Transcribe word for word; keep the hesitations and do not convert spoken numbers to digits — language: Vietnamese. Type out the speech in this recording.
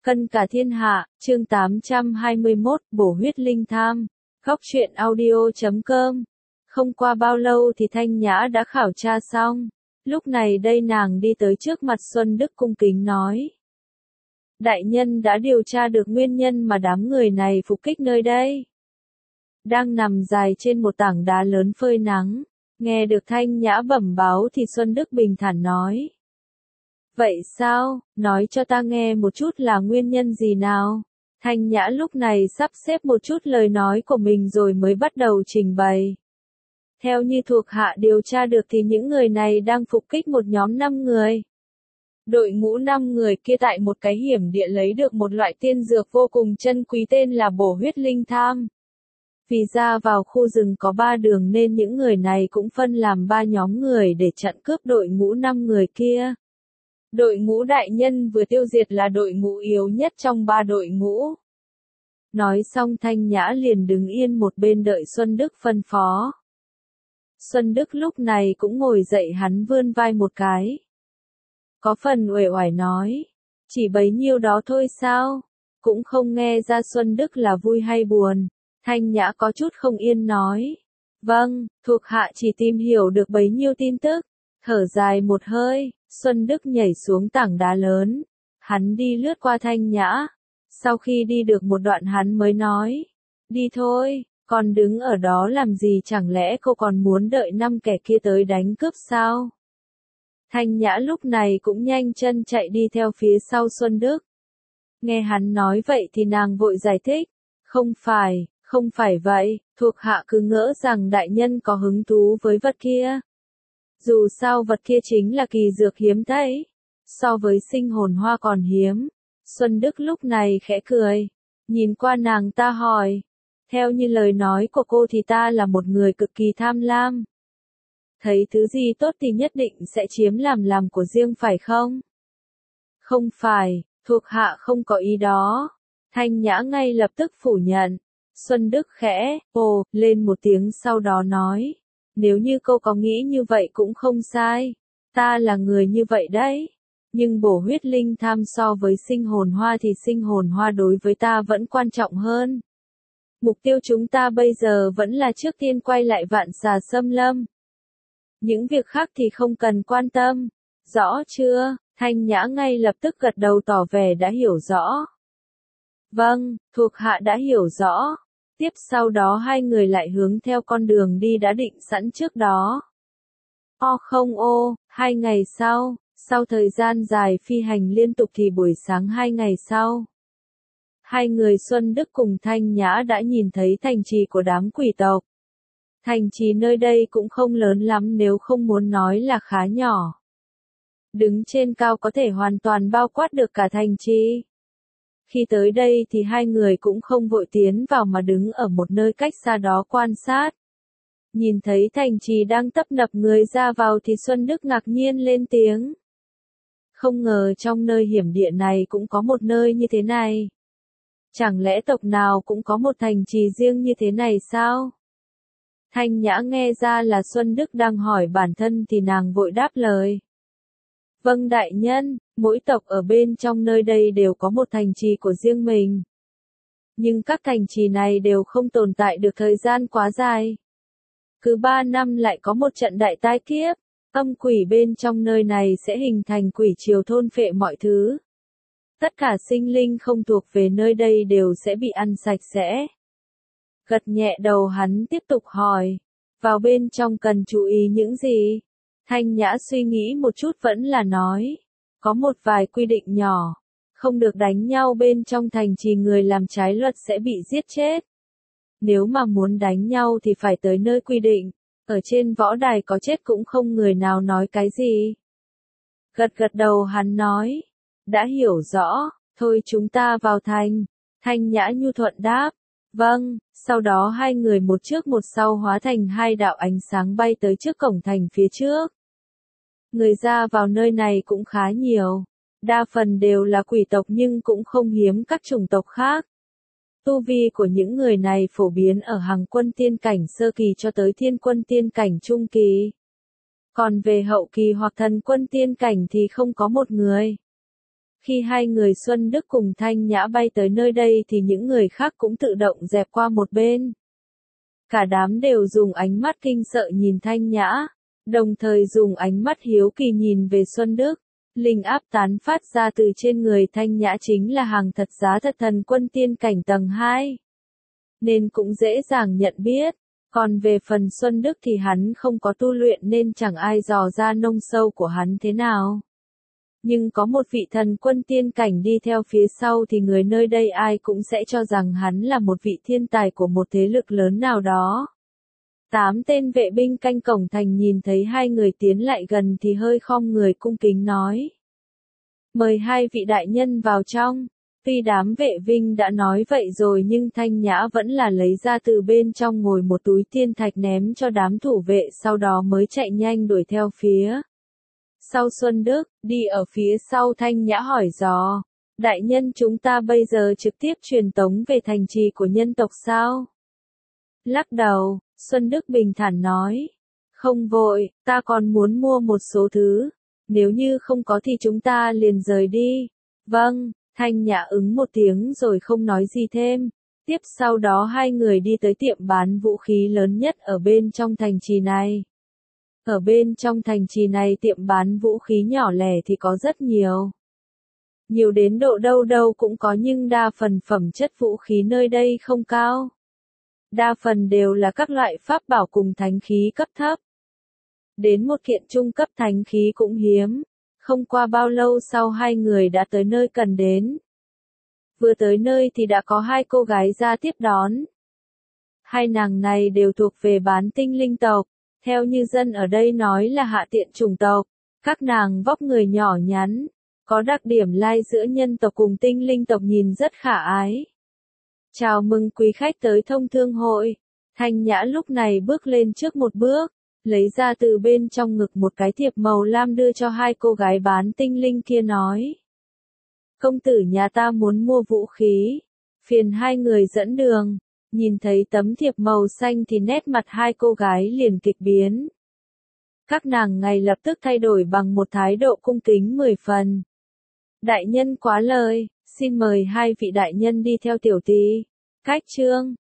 Cân cả thiên hạ, chương tám trăm hai mươi mốt, bổ huyết linh tham. Góc truyện audio chấm com. Không qua bao lâu thì Thanh Nhã đã khảo tra xong. Lúc này đây nàng đi tới trước mặt Xuân Đức cung kính nói. Đại nhân đã điều tra được nguyên nhân mà đám người này phục kích nơi đây. Đang nằm dài trên một tảng đá lớn phơi nắng. Nghe được Thanh Nhã bẩm báo thì Xuân Đức bình thản nói. Vậy sao, nói cho ta nghe một chút là nguyên nhân gì nào? Thanh Nhã lúc này sắp xếp một chút lời nói của mình rồi mới bắt đầu trình bày. Theo như thuộc hạ điều tra được thì những người này đang phục kích một nhóm năm người. Đội ngũ năm người kia tại một cái hiểm địa lấy được một loại tiên dược vô cùng chân quý tên là bổ huyết linh tham. Vì ra vào khu rừng có ba đường nên những người này cũng phân làm ba nhóm người để chặn cướp đội ngũ năm người kia. Đội ngũ đại nhân vừa tiêu diệt là đội ngũ yếu nhất trong ba đội ngũ. Nói xong Thanh Nhã liền đứng yên một bên đợi Xuân Đức phân phó. Xuân Đức lúc này cũng ngồi dậy, hắn vươn vai một cái. Có phần uể oải nói. Chỉ bấy nhiêu đó thôi sao? Cũng không nghe ra Xuân Đức là vui hay buồn. Thanh Nhã có chút không yên nói. Vâng, thuộc hạ chỉ tìm hiểu được bấy nhiêu tin tức. Thở dài một hơi, Xuân Đức nhảy xuống tảng đá lớn. Hắn đi lướt qua Thanh Nhã. Sau khi đi được một đoạn hắn mới nói. Đi thôi, còn đứng ở đó làm gì, chẳng lẽ cô còn muốn đợi năm kẻ kia tới đánh cướp sao? Thanh Nhã lúc này cũng nhanh chân chạy đi theo phía sau Xuân Đức. Nghe hắn nói vậy thì nàng vội giải thích. Không phải, không phải vậy, thuộc hạ cứ ngỡ rằng đại nhân có hứng thú với vật kia. Dù sao vật kia chính là kỳ dược hiếm thấy. So với sinh hồn hoa còn hiếm. Xuân Đức lúc này khẽ cười. Nhìn qua nàng ta hỏi. Theo như lời nói của cô thì ta là một người cực kỳ tham lam. Thấy thứ gì tốt thì nhất định sẽ chiếm làm làm của riêng phải không? Không phải, thuộc hạ không có ý đó. Thanh Nhã ngay lập tức phủ nhận. Xuân Đức khẽ, ồ, lên một tiếng sau đó nói. Nếu như cô có nghĩ như vậy cũng không sai. Ta là người như vậy đấy. Nhưng bổ huyết linh tham so với sinh hồn hoa thì sinh hồn hoa đối với ta vẫn quan trọng hơn. Mục tiêu chúng ta bây giờ vẫn là trước tiên quay lại Vạn Xà Xâm Lâm. Những việc khác thì không cần quan tâm. Rõ chưa? Thanh Nhã ngay lập tức gật đầu tỏ vẻ đã hiểu rõ. Vâng, thuộc hạ đã hiểu rõ. Tiếp sau đó hai người lại hướng theo con đường đi đã định sẵn trước đó. O không ô, hai ngày sau, sau thời gian dài phi hành liên tục thì buổi sáng hai ngày sau. Hai người Xuân Đức cùng Thanh Nhã đã nhìn thấy thành trì của đám quỷ tộc. Thành trì nơi đây cũng không lớn lắm, nếu không muốn nói là khá nhỏ. Đứng trên cao có thể hoàn toàn bao quát được cả thành trì. Khi tới đây thì hai người cũng không vội tiến vào mà đứng ở một nơi cách xa đó quan sát. Nhìn thấy thành trì đang tấp nập người ra vào thì Xuân Đức ngạc nhiên lên tiếng. Không ngờ trong nơi hiểm địa này cũng có một nơi như thế này. Chẳng lẽ tộc nào cũng có một thành trì riêng như thế này sao? Thanh Nhã nghe ra là Xuân Đức đang hỏi bản thân thì nàng vội đáp lời. Vâng đại nhân, mỗi tộc ở bên trong nơi đây đều có một thành trì của riêng mình. Nhưng các thành trì này đều không tồn tại được thời gian quá dài. Cứ ba năm lại có một trận đại tai kiếp, âm quỷ bên trong nơi này sẽ hình thành quỷ triều thôn phệ mọi thứ. Tất cả sinh linh không thuộc về nơi đây đều sẽ bị ăn sạch sẽ. Gật nhẹ đầu hắn tiếp tục hỏi, vào bên trong cần chú ý những gì? Thanh Nhã suy nghĩ một chút vẫn là nói, có một vài quy định nhỏ, không được đánh nhau bên trong thành trì, người làm trái luật sẽ bị giết chết. Nếu mà muốn đánh nhau thì phải tới nơi quy định, ở trên võ đài có chết cũng không người nào nói cái gì. Gật gật đầu hắn nói, đã hiểu rõ, thôi chúng ta vào thành. Thanh Nhã nhu thuận đáp, vâng, sau đó hai người một trước một sau hóa thành hai đạo ánh sáng bay tới trước cổng thành phía trước. Người ra vào nơi này cũng khá nhiều, đa phần đều là quỷ tộc nhưng cũng không hiếm các chủng tộc khác. Tu vi của những người này phổ biến ở hàng quân tiên cảnh sơ kỳ cho tới thiên quân tiên cảnh trung kỳ. Còn về hậu kỳ hoặc thần quân tiên cảnh thì không có một người. Khi hai người Xuân Đức cùng Thanh Nhã bay tới nơi đây thì những người khác cũng tự động dẹp qua một bên. Cả đám đều dùng ánh mắt kinh sợ nhìn Thanh Nhã, đồng thời dùng ánh mắt hiếu kỳ nhìn về Xuân Đức. Linh áp tán phát ra từ trên người Thanh Nhã chính là hàng thật giá thật thần quân tiên cảnh tầng hai. Nên cũng dễ dàng nhận biết. Còn về phần Xuân Đức thì hắn không có tu luyện nên chẳng ai dò ra nông sâu của hắn thế nào. Nhưng có một vị thần quân tiên cảnh đi theo phía sau thì người nơi đây ai cũng sẽ cho rằng hắn là một vị thiên tài của một thế lực lớn nào đó. Tám tên vệ binh canh cổng thành nhìn thấy hai người tiến lại gần thì hơi khom người cung kính nói. Mời hai vị đại nhân vào trong. Tuy đám vệ binh đã nói vậy rồi nhưng Thanh Nhã vẫn là lấy ra từ bên trong ngồi một túi tiên thạch ném cho đám thủ vệ sau đó mới chạy nhanh đuổi theo phía. Sau Xuân Đức, đi ở phía sau Thanh Nhã hỏi dò. Đại nhân chúng ta bây giờ trực tiếp truyền tống về thành trì của nhân tộc sao? Lắc đầu, Xuân Đức bình thản nói. Không vội, ta còn muốn mua một số thứ. Nếu như không có thì chúng ta liền rời đi. Vâng, Thanh Nhã ứng một tiếng rồi không nói gì thêm. Tiếp sau đó hai người đi tới tiệm bán vũ khí lớn nhất ở bên trong thành trì này. Ở bên trong thành trì này tiệm bán vũ khí nhỏ lẻ thì có rất nhiều. Nhiều đến độ đâu đâu cũng có nhưng đa phần phẩm chất vũ khí nơi đây không cao. Đa phần đều là các loại pháp bảo cùng thánh khí cấp thấp. Đến một kiện trung cấp thánh khí cũng hiếm. Không qua bao lâu sau hai người đã tới nơi cần đến. Vừa tới nơi thì đã có hai cô gái ra tiếp đón. Hai nàng này đều thuộc về bán tinh linh tộc. Theo như dân ở đây nói là hạ tiện chủng tộc. Các nàng vóc người nhỏ nhắn. Có đặc điểm lai giữa nhân tộc cùng tinh linh tộc nhìn rất khả ái. Chào mừng quý khách tới thông thương hội. Thanh Nhã lúc này bước lên trước một bước. Lấy ra từ bên trong ngực một cái thiệp màu lam đưa cho hai cô gái bán tinh linh kia nói. Công tử nhà ta muốn mua vũ khí. Phiền hai người dẫn đường. Nhìn thấy tấm thiệp màu xanh thì nét mặt hai cô gái liền kịch biến. Các nàng ngay lập tức thay đổi bằng một thái độ cung kính mười phần. Đại nhân quá lời, xin mời hai vị đại nhân đi theo tiểu tỷ. Cách chương